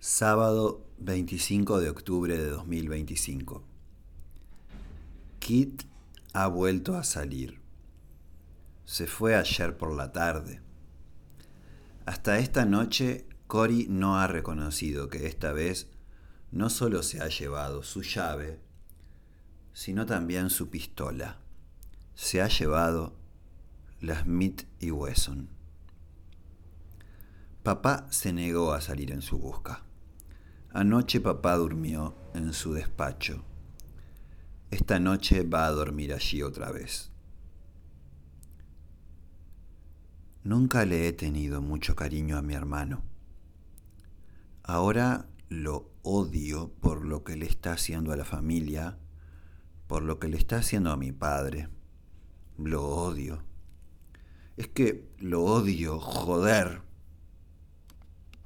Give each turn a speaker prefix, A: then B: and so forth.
A: Sábado 25 de octubre de 2025. Kit ha vuelto a salir. Se fue ayer por la tarde. Hasta esta noche, Cory no ha reconocido que esta vez no solo se ha llevado su llave, sino también su pistola. Se ha llevado la Smith & Wesson. Papá se negó a salir en su busca. Anoche papá durmió en su despacho. Esta noche va a dormir allí otra vez. Nunca le he tenido mucho cariño a mi hermano. Ahora lo odio por lo que le está haciendo a la familia, por lo que le está haciendo a mi padre. Lo odio. Es que lo odio, joder.